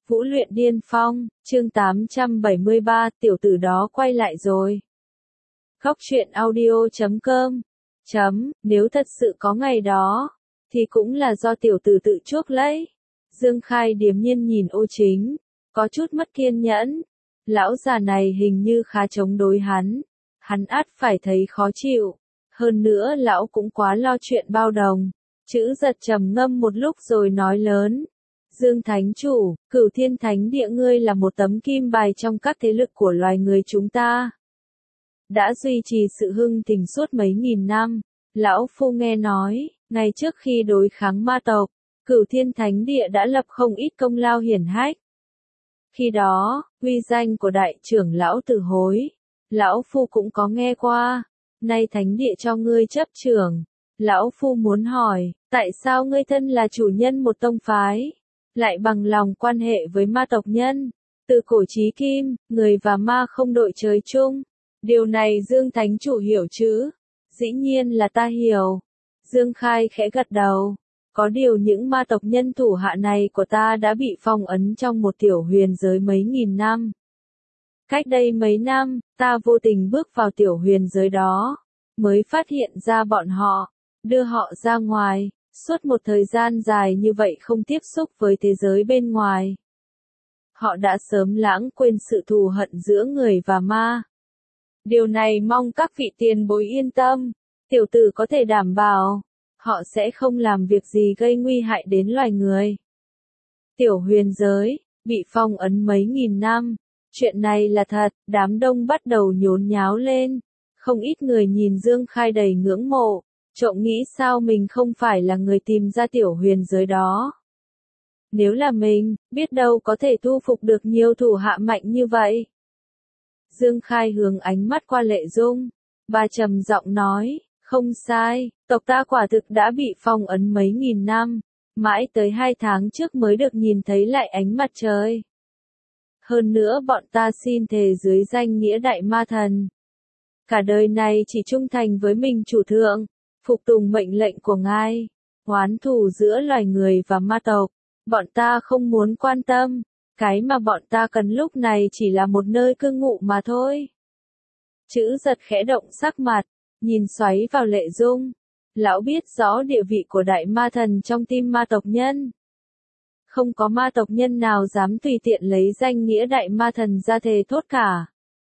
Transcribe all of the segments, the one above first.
Vũ luyện điên phong, chương 873, tiểu tử đó quay lại rồi. Góc truyện audio.com Nếu thật sự có ngày đó, thì cũng là do tiểu tử tự chuốc lấy. Dương Khai điềm nhiên nhìn Ô Chính, có chút mất kiên nhẫn. Lão già này hình như khá chống đối hắn ắt phải thấy khó chịu. Hơn nữa lão cũng quá lo chuyện bao đồng. Chữ giật trầm ngâm một lúc rồi nói lớn. Dương Thánh Chủ, Cửu Thiên Thánh Địa ngươi là một tấm kim bài trong các thế lực của loài người chúng ta. Đã duy trì sự hưng thịnh suốt mấy nghìn năm. Lão Phu nghe nói, ngay trước khi đối kháng ma tộc, Cửu Thiên Thánh Địa đã lập không ít công lao hiển hách. Khi đó, uy danh của đại trưởng lão Tử Hối, Lão Phu cũng có nghe qua. Nay Thánh Địa cho ngươi chấp trưởng. Lão Phu muốn hỏi, tại sao ngươi thân là chủ nhân một tông phái, lại bằng lòng quan hệ với ma tộc nhân? Từ cổ chí kim, người và ma không đội trời chung. Điều này Dương Thánh Chủ hiểu chứ? Dĩ nhiên là ta hiểu. Dương Khai khẽ gật đầu. Có điều những ma tộc nhân thủ hạ này của ta đã bị phong ấn trong một tiểu huyền giới mấy nghìn năm. Cách đây mấy năm, ta vô tình bước vào tiểu huyền giới đó, mới phát hiện ra bọn họ, đưa họ ra ngoài, suốt một thời gian dài như vậy không tiếp xúc với thế giới bên ngoài. Họ đã sớm lãng quên sự thù hận giữa người và ma. Điều này mong các vị tiền bối yên tâm, tiểu tử có thể đảm bảo, họ sẽ không làm việc gì gây nguy hại đến loài người. Tiểu huyền giới, bị phong ấn mấy nghìn năm. Chuyện này là thật, đám đông bắt đầu nhốn nháo lên. Không ít người nhìn Dương Khai đầy ngưỡng mộ, trộm nghĩ sao mình không phải là người tìm ra tiểu huyền giới đó. Nếu là mình, biết đâu có thể thu phục được nhiều thủ hạ mạnh như vậy. Dương Khai hướng ánh mắt qua Lệ Dung. Bà trầm giọng nói, không sai, tộc ta quả thực đã bị phong ấn mấy nghìn năm. Mãi tới 2 tháng trước mới được nhìn thấy lại ánh mặt trời. Hơn nữa bọn ta xin thề dưới danh nghĩa đại ma thần. Cả đời này chỉ trung thành với mình chủ thượng, phục tùng mệnh lệnh của ngài. Oán thù giữa loài người và ma tộc, bọn ta không muốn quan tâm. Cái mà bọn ta cần lúc này chỉ là một nơi cư ngụ mà thôi. Chữ giật khẽ động sắc mặt, nhìn xoáy vào Lệ Dung. Lão biết rõ địa vị của đại ma thần trong tim ma tộc nhân. Không có ma tộc nhân nào dám tùy tiện lấy danh nghĩa đại ma thần ra thề thốt cả.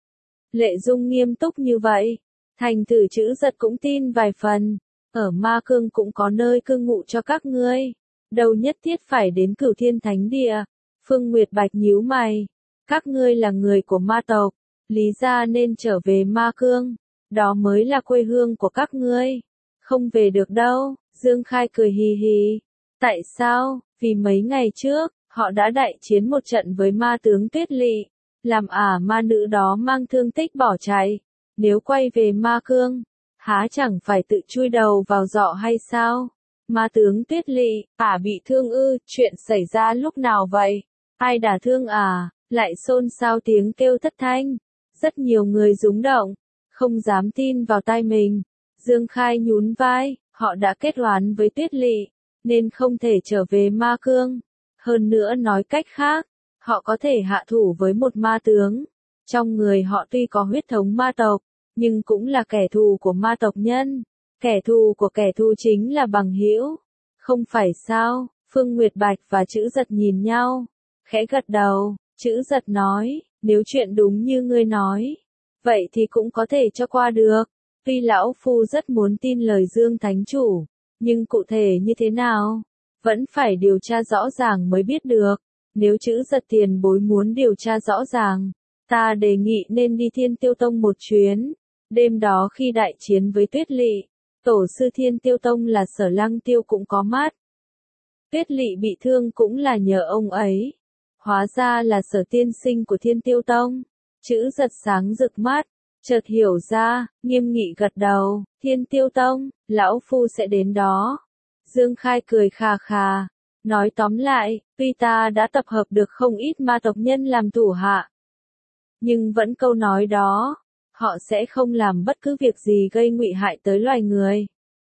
Lệ Dung nghiêm túc như vậy, thành thử chữ giật cũng tin vài phần. Ở ma cương cũng có nơi cư ngụ cho các ngươi. Đâu nhất thiết phải đến Cửu Thiên Thánh Địa. Phương Nguyệt Bạch nhíu mày. Các ngươi là người của ma tộc, lý ra nên trở về ma cương. Đó mới là quê hương của các ngươi. Không về được đâu. Dương Khai cười hì hì. Tại sao? Vì mấy ngày trước, họ đã đại chiến một trận với ma tướng Tuyết Lỵ, làm ma nữ đó mang thương tích bỏ chạy. Nếu quay về ma cương, há chẳng phải tự chui đầu vào giọ hay sao? Ma tướng Tuyết Lỵ, bị thương ư? Chuyện xảy ra lúc nào vậy? Ai đả thương Lại xôn xao tiếng kêu thất thanh. Rất nhiều người rúng động, không dám tin vào tai mình. Dương Khai nhún vai, họ đã kết oán với Tuyết Lỵ, nên không thể trở về ma cương. Hơn nữa nói cách khác, họ có thể hạ thủ với một ma tướng. Trong người họ tuy có huyết thống ma tộc, nhưng cũng là kẻ thù của ma tộc nhân. Kẻ thù của kẻ thù chính là bằng hữu. Không phải sao? Phương Nguyệt Bạch và chữ giật nhìn nhau, khẽ gật đầu. Chữ giật nói, nếu chuyện đúng như ngươi nói, vậy thì cũng có thể cho qua được. Tuy lão phu rất muốn tin lời Dương Thánh Chủ, nhưng cụ thể như thế nào, vẫn phải điều tra rõ ràng mới biết được. Nếu chữ giật tiền bối muốn điều tra rõ ràng, ta đề nghị nên đi Thiên Tiêu Tông một chuyến. Đêm đó khi đại chiến với Tuyết Lỵ, tổ sư Thiên Tiêu Tông là Sở Lăng Tiêu cũng có mắt. Tuyết Lỵ bị thương cũng là nhờ ông ấy. Hóa ra là Sở tiên sinh của Thiên Tiêu Tông. Chữ giật sáng rực mắt, chợt hiểu ra, nghiêm nghị gật đầu. Thiên Tiêu Tông, lão phu sẽ đến đó. Dương Khai cười khà khà, nói tóm lại, tuy ta đã tập hợp được không ít ma tộc nhân làm thủ hạ, nhưng vẫn câu nói đó, họ sẽ không làm bất cứ việc gì gây nguy hại tới loài người.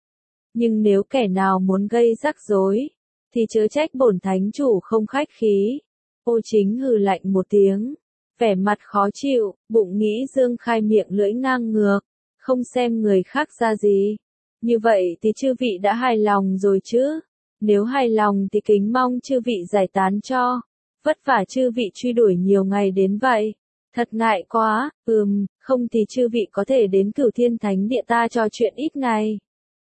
Nhưng nếu kẻ nào muốn gây rắc rối, thì chớ trách bổn thánh chủ không khách khí. Ô Chính hừ lạnh một tiếng, vẻ mặt khó chịu, bụng nghĩ Dương Khai miệng lưỡi ngang ngược, không xem người khác ra gì. Như vậy thì chư vị đã hài lòng rồi chứ? Nếu hài lòng thì kính mong chư vị giải tán cho. Vất vả chư vị truy đuổi nhiều ngày đến vậy. Thật ngại quá, không thì chư vị có thể đến Cửu Thiên Thánh Địa ta trò chuyện ít ngày.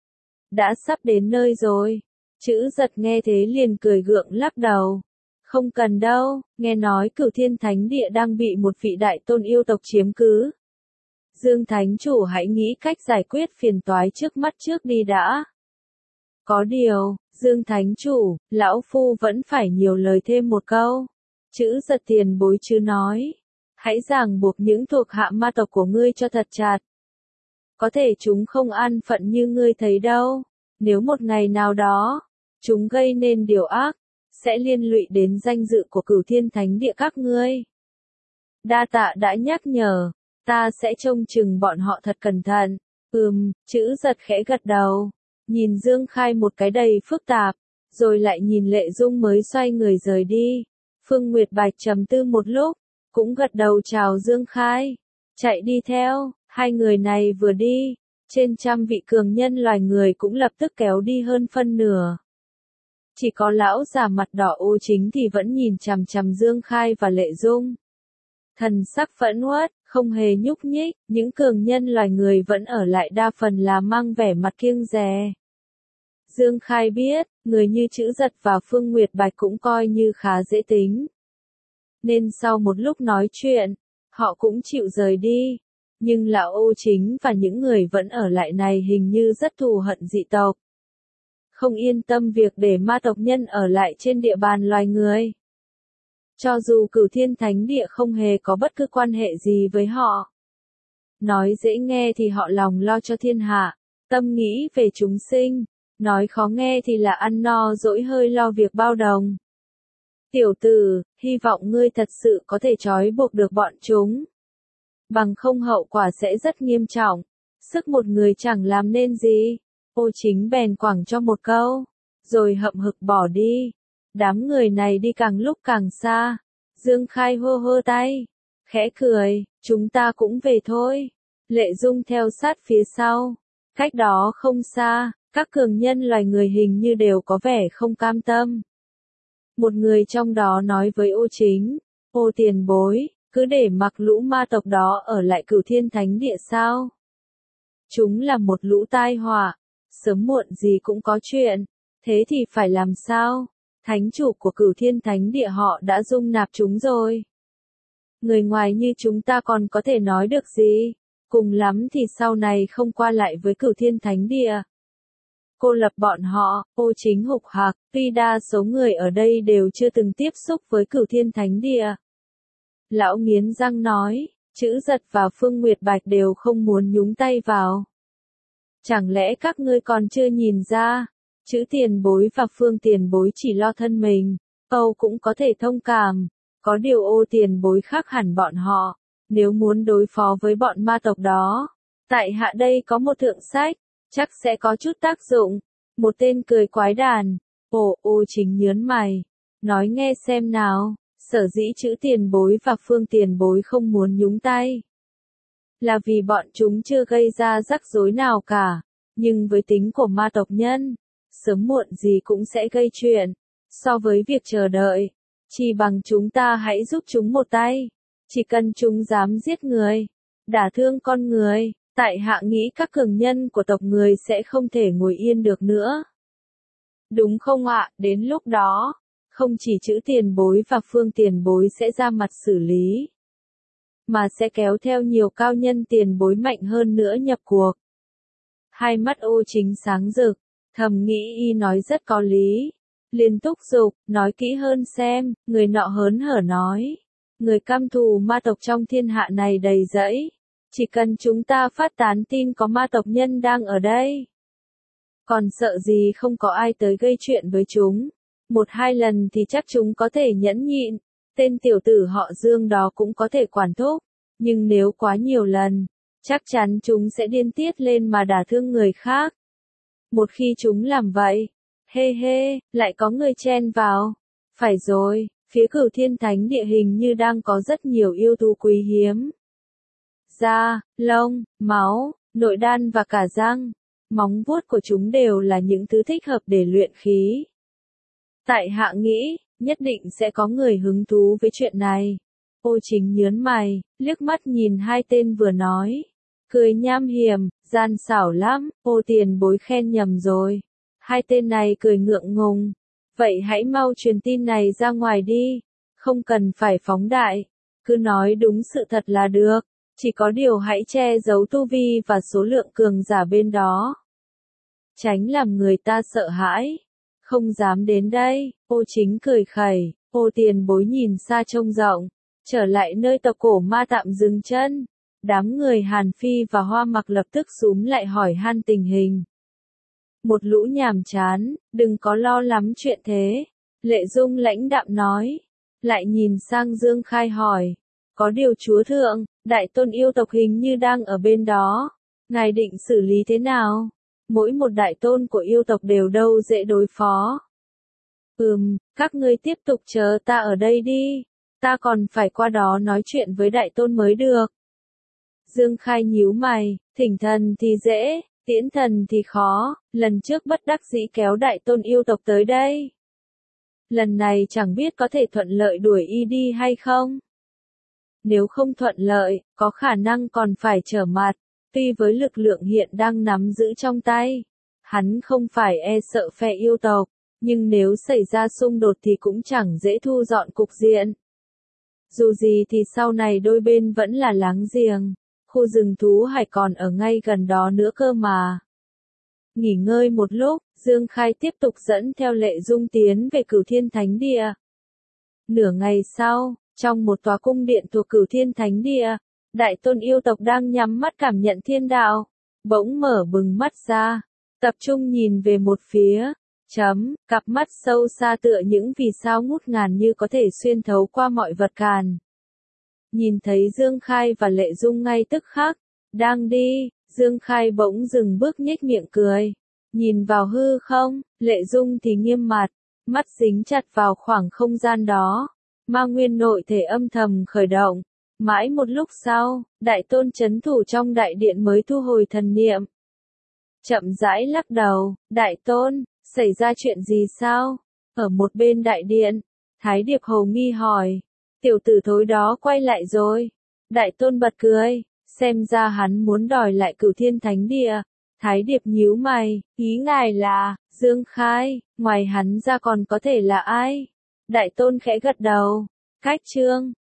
Đã sắp đến nơi rồi. Chữ Giật nghe thế liền cười gượng lắc đầu. Không cần đâu, nghe nói Cửu Thiên Thánh Địa đang bị một vị đại tôn yêu tộc chiếm cứ. Dương Thánh Chủ hãy nghĩ cách giải quyết phiền toái trước mắt trước đi đã. Có điều, Dương Thánh Chủ, lão phu vẫn phải nhiều lời thêm một câu. Chữ Giật tiền bối chứ nói. Hãy ràng buộc những thuộc hạ ma tộc của ngươi cho thật chặt. Có thể chúng không an phận như ngươi thấy đâu. Nếu một ngày nào đó, chúng gây nên điều ác, sẽ liên lụy đến danh dự của Cửu Thiên Thánh Địa các ngươi. Đa tạ đã nhắc nhở, ta sẽ trông chừng bọn họ thật cẩn thận. Chữ Giật khẽ gật đầu, nhìn Dương Khai một cái đầy phức tạp, rồi lại nhìn Lệ Dung mới xoay người rời đi. Phương Nguyệt Bạch trầm tư một lúc, cũng gật đầu chào Dương Khai, chạy đi theo. Hai người này vừa đi, trên 100 vị cường nhân loài người cũng lập tức kéo đi hơn phân nửa. Chỉ có lão già mặt đỏ Ô Chính thì vẫn nhìn chằm chằm Dương Khai và Lệ Dung. Thần sắc phẫn uất, không hề nhúc nhích, những cường nhân loài người vẫn ở lại đa phần là mang vẻ mặt kiêng dè. Dương Khai biết, người như Chữ Giật và Phương Nguyệt Bạch cũng coi như khá dễ tính. Nên sau một lúc nói chuyện, họ cũng chịu rời đi. Nhưng lão Ô Chính và những người vẫn ở lại này hình như rất thù hận dị tộc. Không yên tâm việc để ma tộc nhân ở lại trên địa bàn loài người. Cho dù Cửu Thiên Thánh Địa không hề có bất cứ quan hệ gì với họ. Nói dễ nghe thì họ lòng lo cho thiên hạ, tâm nghĩ về chúng sinh. Nói khó nghe thì là ăn no dỗi hơi lo việc bao đồng. Tiểu tử, hy vọng ngươi thật sự có thể trói buộc được bọn chúng. Bằng không hậu quả sẽ rất nghiêm trọng. Sức một người chẳng làm nên gì. Ô Chính bèn quẳng cho một câu, rồi hậm hực bỏ đi. Đám người này đi càng lúc càng xa. Dương Khai hô hô tay, khẽ cười, chúng ta cũng về thôi. Lệ Dung theo sát phía sau. Cách đó không xa, các cường nhân loài người hình như đều có vẻ không cam tâm. Một người trong đó nói với Ô Chính, Ô tiền bối, cứ để mặc lũ ma tộc đó ở lại Cửu Thiên Thánh Địa sao? Chúng là một lũ tai họa, sớm muộn gì cũng có chuyện, thế thì phải làm sao? Thánh chủ của Cửu Thiên Thánh Địa họ đã dung nạp chúng rồi. Người ngoài như chúng ta còn có thể nói được gì? Cùng lắm thì sau này không qua lại với Cửu Thiên Thánh Địa. Cô lập bọn họ, Ô Chính hục hạc, tuy đa số người ở đây đều chưa từng tiếp xúc với Cửu Thiên Thánh Địa. Lão nghiến răng nói, Chữ Giật và Phương Nguyệt Bạch đều không muốn nhúng tay vào. Chẳng lẽ các ngươi còn chưa nhìn ra, Chữ tiền bối và Phương tiền bối chỉ lo thân mình, Âu cũng có thể thông cảm, có điều Ô tiền bối khác hẳn bọn họ, nếu muốn đối phó với bọn ma tộc đó. Tại hạ đây có một thượng sách, chắc sẽ có chút tác dụng. Một tên cười quái đản, Ô Chính nhớn mày, nói nghe xem nào. Sở dĩ Chữ tiền bối và Phương tiền bối không muốn nhúng tay, là vì bọn chúng chưa gây ra rắc rối nào cả, nhưng với tính của ma tộc nhân, sớm muộn gì cũng sẽ gây chuyện. So với việc chờ đợi, chỉ bằng chúng ta hãy giúp chúng một tay. Chỉ cần chúng dám giết người, đả thương con người, tại hạ nghĩ các cường nhân của tộc người sẽ không thể ngồi yên được nữa. Đúng không ạ? Đến lúc đó, không chỉ Chữ tiền bối và Phương tiền bối sẽ ra mặt xử lý, mà sẽ kéo theo nhiều cao nhân tiền bối mạnh hơn nữa nhập cuộc. Hai mắt Ô Chính sáng rực, thầm nghĩ y nói rất có lý. Liền thúc giục, nói kỹ hơn xem, người nọ hớn hở nói. Người căm thù ma tộc trong thiên hạ này đầy rẫy. Chỉ cần chúng ta phát tán tin có ma tộc nhân đang ở đây. Còn sợ gì không có ai tới gây chuyện với chúng. Một hai lần thì chắc chúng có thể nhẫn nhịn. Tên tiểu tử họ Dương đó cũng có thể quản thúc. Nhưng nếu quá nhiều lần, chắc chắn chúng sẽ điên tiết lên mà đả thương người khác. Một khi chúng làm vậy, lại có người chen vào. Phải rồi, phía Cửu Thiên Thánh Địa hình như đang có rất nhiều yêu thú quý hiếm. Da, lông, máu, nội đan và cả răng, móng vuốt của chúng đều là những thứ thích hợp để luyện khí. Tại hạ nghĩ, nhất định sẽ có người hứng thú với chuyện này. Ô Chính nhớn mày, liếc mắt nhìn hai tên vừa nói. Cười nham hiểm, gian xảo lắm, ô tiền bối khen nhầm rồi. Hai tên này cười ngượng ngùng. Vậy hãy mau truyền tin này ra ngoài đi. Không cần phải phóng đại. Cứ nói đúng sự thật là được. Chỉ có điều hãy che giấu tu vi và số lượng cường giả bên đó. Tránh làm người ta sợ hãi. Không dám đến đây, ô Chính cười khẩy, ô tiền bối nhìn xa trông rộng. Trở lại nơi tộc cổ ma tạm dừng chân. Đám người Hàn Phi và Hoa Mặc lập tức xúm lại hỏi han tình hình. Một lũ nhàm chán, đừng có lo lắm chuyện thế. Lệ Dung lãnh đạm nói. Lại nhìn sang Dương Khai hỏi. Có điều chúa thượng, đại tôn yêu tộc hình như đang ở bên đó. Ngài định xử lý thế nào? Mỗi một đại tôn của yêu tộc đều đâu dễ đối phó. Các ngươi tiếp tục chờ ta ở đây đi. Ta còn phải qua đó nói chuyện với đại tôn mới được. Dương Khai nhíu mày, thỉnh thần thì dễ, tiễn thần thì khó, lần trước bất đắc dĩ kéo đại tôn yêu tộc tới đây. Lần này chẳng biết có thể thuận lợi đuổi y đi hay không? Nếu không thuận lợi, có khả năng còn phải trở mặt. Tuy với lực lượng hiện đang nắm giữ trong tay, hắn không phải e sợ phe yêu tộc, nhưng nếu xảy ra xung đột thì cũng chẳng dễ thu dọn cục diện. Dù gì thì sau này đôi bên vẫn là láng giềng, khu rừng thú hải còn ở ngay gần đó nữa cơ mà. Nghỉ ngơi một lúc, Dương Khai tiếp tục dẫn theo Lệ Dung tiến về Cửu Thiên Thánh Địa. Nửa ngày sau, trong một tòa cung điện thuộc Cửu Thiên Thánh Địa, đại tôn yêu tộc đang nhắm mắt cảm nhận thiên đạo, bỗng mở bừng mắt ra, tập trung nhìn về một phía, cặp mắt sâu xa tựa những vì sao ngút ngàn như có thể xuyên thấu qua mọi vật càn. Nhìn thấy Dương Khai và Lệ Dung ngay tức khắc, đang đi, Dương Khai bỗng dừng bước nhếch miệng cười, nhìn vào hư không, Lệ Dung thì nghiêm mặt, mắt dính chặt vào khoảng không gian đó, ma nguyên nội thể âm thầm khởi động. Mãi một lúc sau, đại tôn chấn thủ trong đại điện mới thu hồi thần niệm. Chậm rãi lắc đầu, đại tôn, xảy ra chuyện gì sao? Ở một bên đại điện, Thái Điệp hầu nghi hỏi, tiểu tử thối đó quay lại rồi. Đại tôn bật cười, xem ra hắn muốn đòi lại Cửu Thiên Thánh Địa. Thái Điệp nhíu mày, ý ngài là, Dương Khai, ngoài hắn ra còn có thể là ai? Đại tôn khẽ gật đầu, cách chương.